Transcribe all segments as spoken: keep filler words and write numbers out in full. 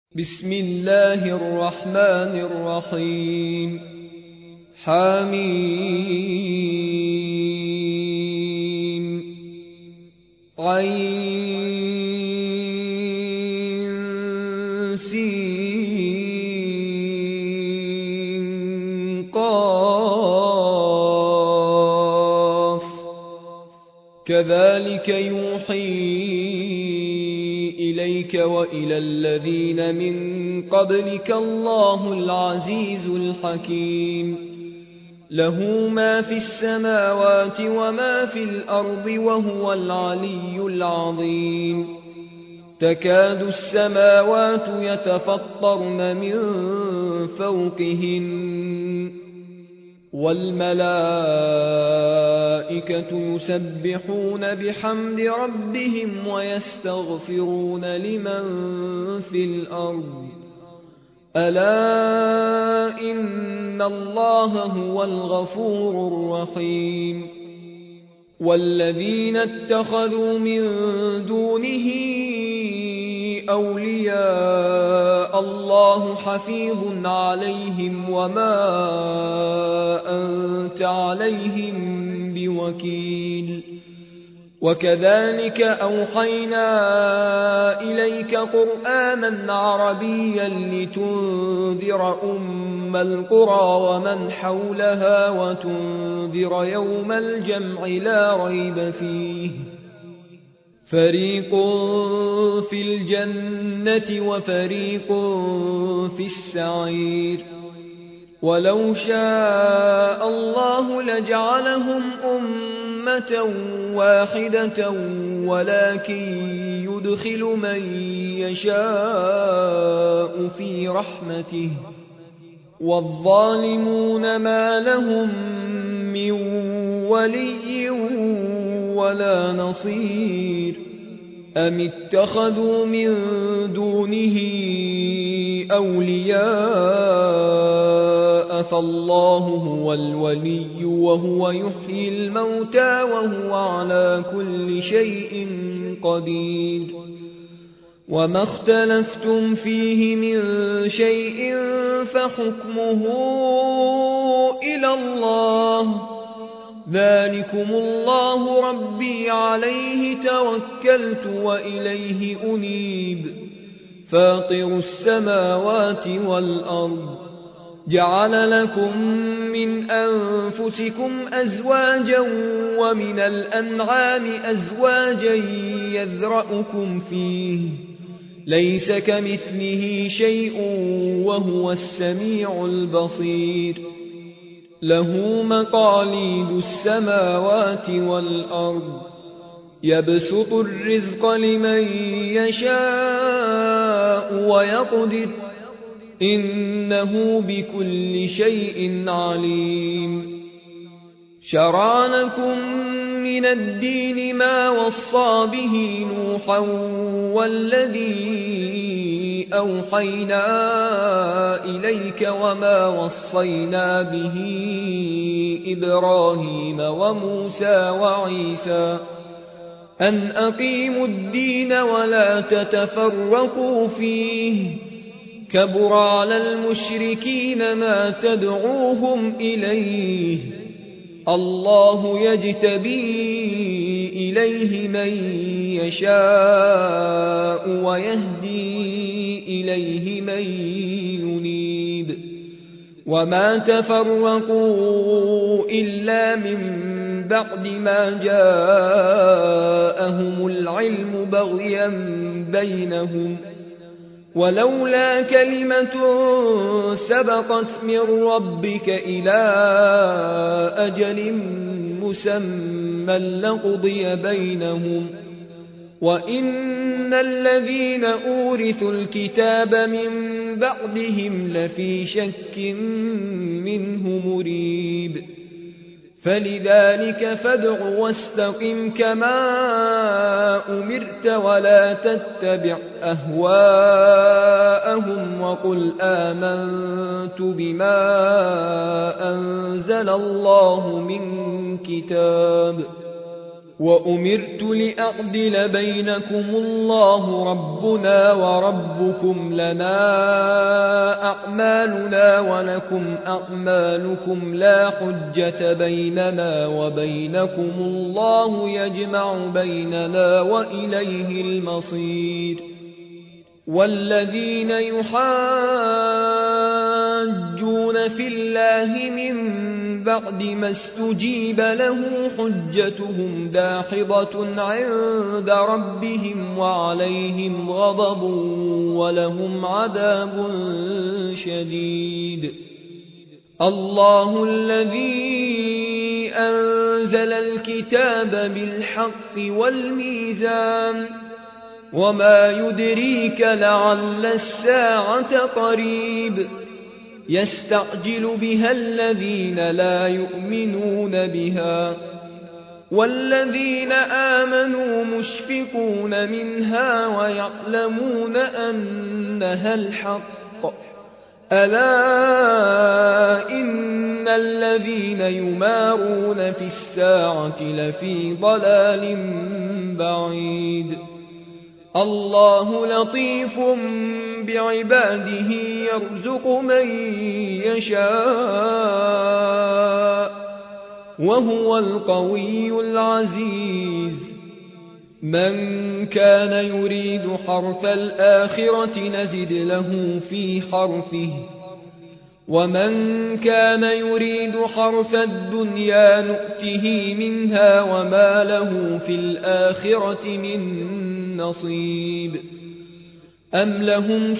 بسم الله الرحمن الرحيم حميم عين سين قاف كذلك يوحي إليك وإلى الذين من قبلك الله العزيز الحكيم له ما في السماوات وما في الأرض وهو العلي العظيم تكاد السماوات يتفطرن من فوقهن والملائكة يسبحون بحمد ربهم ويستغفرون لمن في الأرض ألا إن الله هو الغفور الرحيم والذين اتخذوا من دونه أولياء الله حفيظ عليهم وما أنت عليهم بوكيل وكذلك أوحينا إليك قرآنا عربيا لتنذر أم القرى ومن حولها وتنذر يوم الجمع لا ريب فيه فريق في الجنة وفريق في السعير ولو شاء الله لجعلهم أمة واحدة ولكن يدخل من يشاء في رحمته والظالمون ما لهم من ولي ولا نصير أم اتخذوا من دونه أولياء فالله هو الولي وهو يحيي الموتى وهو على كل شيء قدير وما اختلفتم فيه من شيء فحكمه إلى الله ذلكم الله ربي عليه توكلت وإليه أنيب فاطر السماوات والأرض جعل لكم من أنفسكم أزواجا ومن الأنعام أزواجا يذرأكم فيه ليس كمثله شيء وهو السميع البصير له مقاليد السماوات والأرض يبسط الرزق لمن يشاء ويقدر إنه بكل شيء عليم شرع لكم من الدين ما وصى به نوحا والذي أوحينا إليك وما وصينا به إبراهيم وموسى وعيسى أن أقيموا الدين ولا تتفرقوا فيه كبر على المشركين ما تدعوهم إليه الله يجتبي إليه من يشاء ويهدي إليه من ينيب وما تفرقوا إلا من بعد ما جاءهم العلم بغيا بينهم ولولا كلمة سبقت من ربك إلى أجل مسمى لقضي بينهم وإن الذين أورثوا الكتاب من بعدهم لفي شك منه مريب فلذلك فادع واستقم كما أمرت ولا تتبع أهواءهم وقل آمنت بما أنزل الله من كتاب وأمرت لأعدل بينكم الله ربنا وربكم لنا أعمالنا ولكم أعمالكم لا حجة بيننا وبينكم الله يجمع بيننا وإليه المصير والذين يحاجون في الله من بعد ما استجيب له حجتهم داحضة عند ربهم وعليهم غضب ولهم عذاب شديد. الله الذي أنزل الكتاب بالحق والميزان وما يدريك لعل الساعة قريب يستعجل بها الذين لا يؤمنون بها والذين آمنوا مشفقون منها ويعلمون أنها الحق ألا إن الذين يمارون في الساعة لفي ضلال بعيد. الله لطيف بعباده يرزق من يشاء وهو القوي العزيز. من كان يريد حرث الآخرة نزد له في حرثه ومن كان يريد حرث الدنيا نؤته منها وما له في الآخرة من نصيب. أم لهم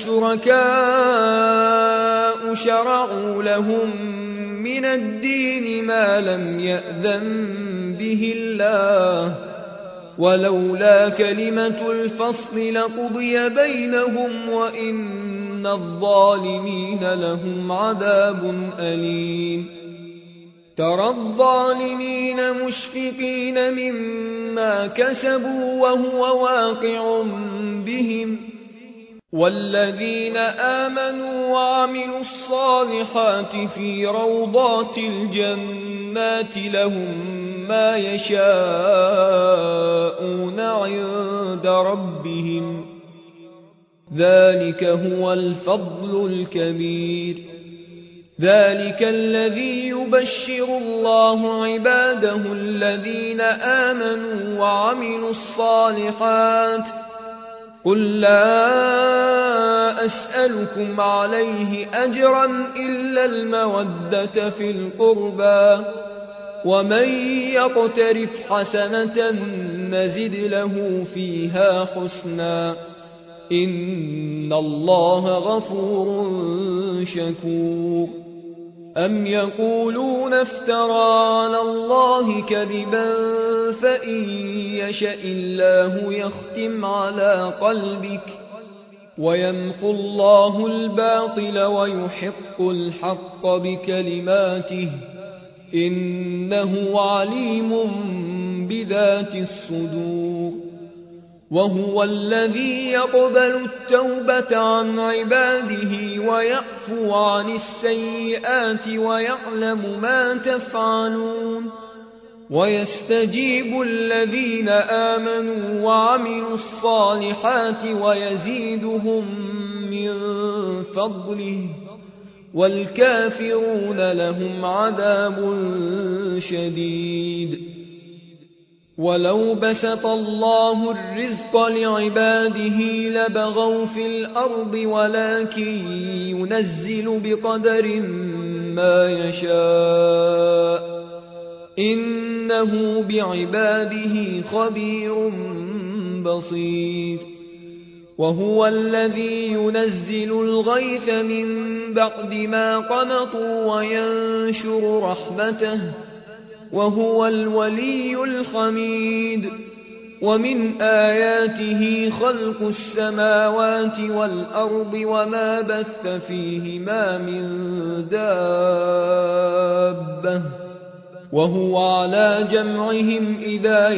شركاء شرعوا لهم من الدين ما لم يأذن به الله ولولا كلمة الفصل لقضي بينهم وإن الظالمين لهم عذاب أليم. ترى الظالمين مشفقين مما كسبوا وهو واقع بهم والذين آمنوا وعملوا الصالحات في روضات الجنات لهم ما يشاءون عند ربهم ذلك هو الفضل الكبير. ذلك الذي يبشر الله عباده الذين آمنوا وعملوا الصالحات قل لا أسألكم عليه أجرا إلا المودة في القربى ومن يقترف حسنة نزد له فيها حسنا إن الله غفور شكور. أم يقولون افترى على الله كذبا فإن يشأ الله يختم على قلبك ويمحو الله الباطل ويحق الحق بكلماته إنه عليم بذات الصدور. وهو الذي يقبل التوبة عن عباده ويعفو عن السيئات ويعلم ما تفعلون ويستجيب الذين آمنوا وعملوا الصالحات ويزيدهم من فضله والكافرون لهم عذاب شديد. ولو بسط الله الرزق لعباده لبغوا في الأرض ولكن ينزل بقدر ما يشاء إنه بعباده خبير بصير. وهو الذي ينزل الغيث من بعد ما قنطوا وينشر رحمته وهو الولي الحميد. ومن آياته خلق السماوات والأرض وما بث فيهما من دابة وهو على جمعهم إذا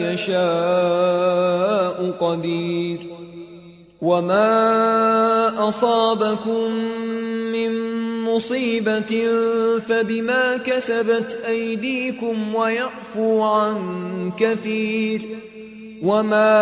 يشاء قدير. وما أصابكم من مصيبة فبما كسبت أيديكم ويعفو عن كثير وما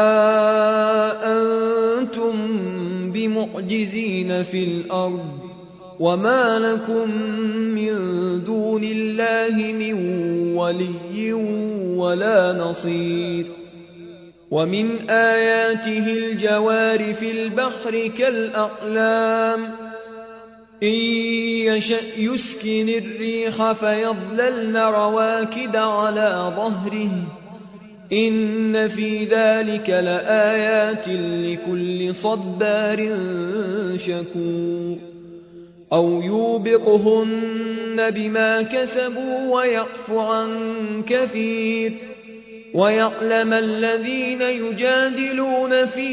أنتم بمعجزين في الأرض وما لكم من دون الله من ولي ولا نصير. ومن آياته الجوار في البحر كالأعلام إن يشأ يسكن الريح فيظللن رواكد على ظهره إن في ذلك لآيات لكل صبار شكور. أو يوبقهن بما كسبوا ويعفو عن كثير ويعلم الذين يجادلون في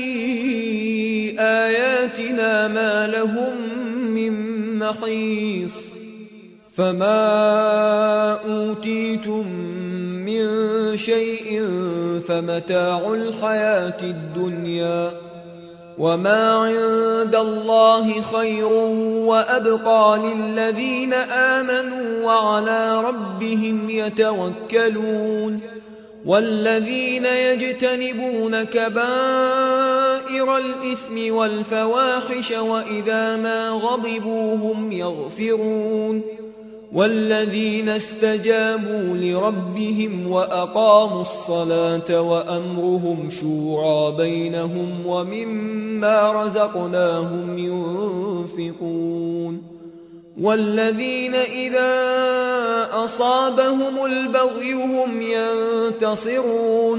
آياتنا ما لهم من محيص. فما أوتيتم من شيء فمتاع الحياة الدنيا وما عند الله خير وأبقى للذين آمنوا وعلى ربهم يتوكلون. والذين يجتنبون كبائر الإثم والفواحش وإذا ما غضبوا هم يغفرون. والذين استجابوا لربهم وأقاموا الصلاة وأمرهم شورى بينهم ومما رزقناهم ينفقون. والذين إذا أصابهم البغي هم ينتصرون.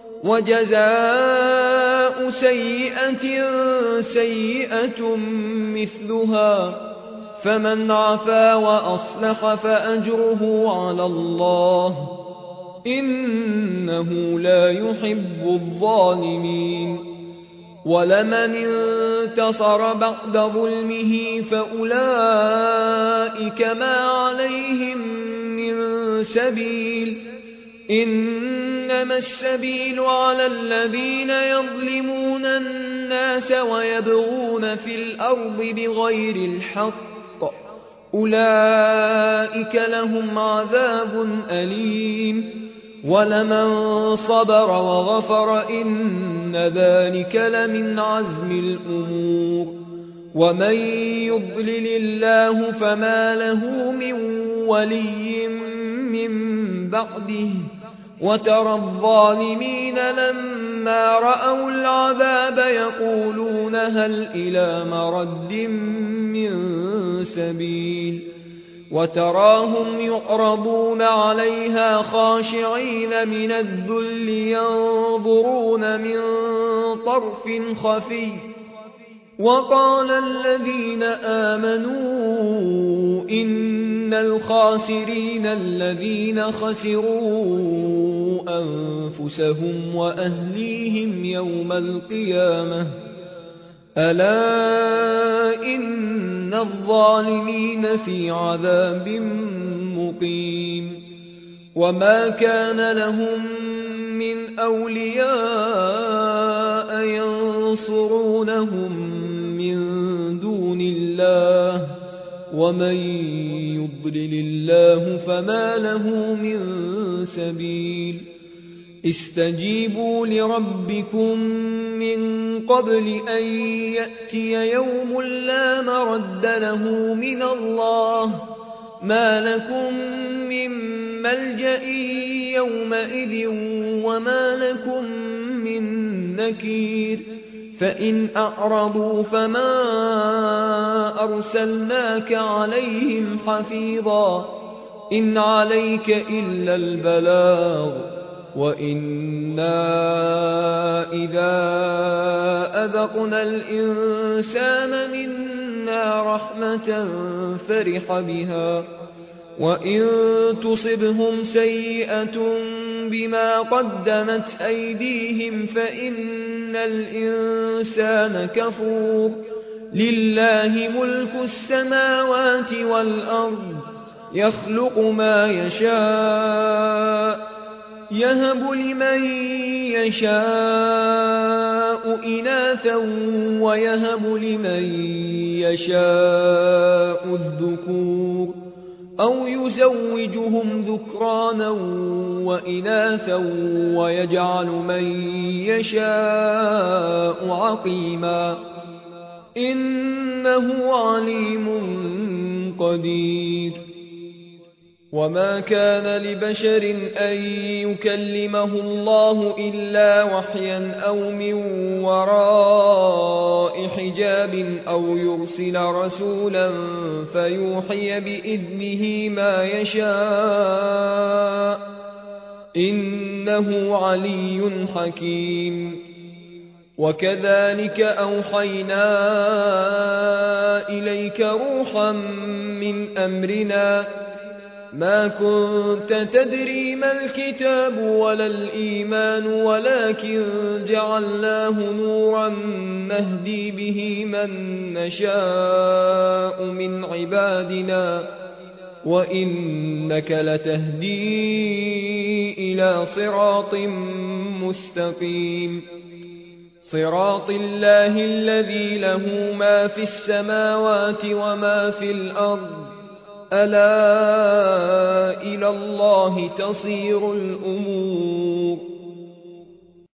وجزاء سيئة سيئة مثلها فمن عفا وأصلح فأجره على الله إنه لا يحب الظالمين. ولمن انتصر بعد ظلمه فأولئك ما عليهم من سبيل إنما السبيل على الذين يظلمون الناس ويبغون في الأرض بغير الحق أولئك لهم عذاب أليم. ولمن صبر وغفر إن ذلك لمن عزم الأمور. ومن يضلل الله فما له من ولي من بعده وترى الظالمين لما رأوا العذاب يقولون هل إلى مرد من سبيل. وتراهم يعرضون عليها خاشعين من الذل ينظرون من طرف خفي. وقال الذين آمنوا إن الخاسرين الذين خسروا أنفسهم وأهليهم يوم القيامة ألا إن الظالمين في عذاب مقيم. وما كان لهم من أولياء ينصرونهم من دون الله ومن يضلل الله فما له من سبيل. استجيبوا لربكم من قبل أن يأتي يوم لا مرد له من الله ما لكم من ملجأ يومئذ وما لكم من نكير. فإن أعرضوا فما أرسلناك عليهم حفيظا إن عليك إلا البلاغ وإنا إذا أذقنا الإنسان منا رحمة فرح بها وإن تصبهم سيئة بما قدمت أيديهم فإن الإنسان كفور. لله ملك السماوات والأرض يخلق ما يشاء يهب لمن يشاء إناثا ويهب لمن يشاء الذكور أو يزوجهم ذكرانا وإناثا ويجعل من يشاء عقيما إنه عليم قدير. وما كان لبشر أن يكلمه الله إلا وحيا أو من وراء حجاب أو يرسل رسولا فيوحي بإذنه ما يشاء إنه علي حكيم. وكذلك أوحينا إليك روحا من أمرنا ما كنت تدري ما الكتاب ولا الإيمان ولكن جعلناه نورا نهدي به من نشاء من عبادنا وإنك لتهدي إلى صراط مستقيم صراط الله الذي له ما في السماوات وما في الأرض ألا إلى الله تصير الأمور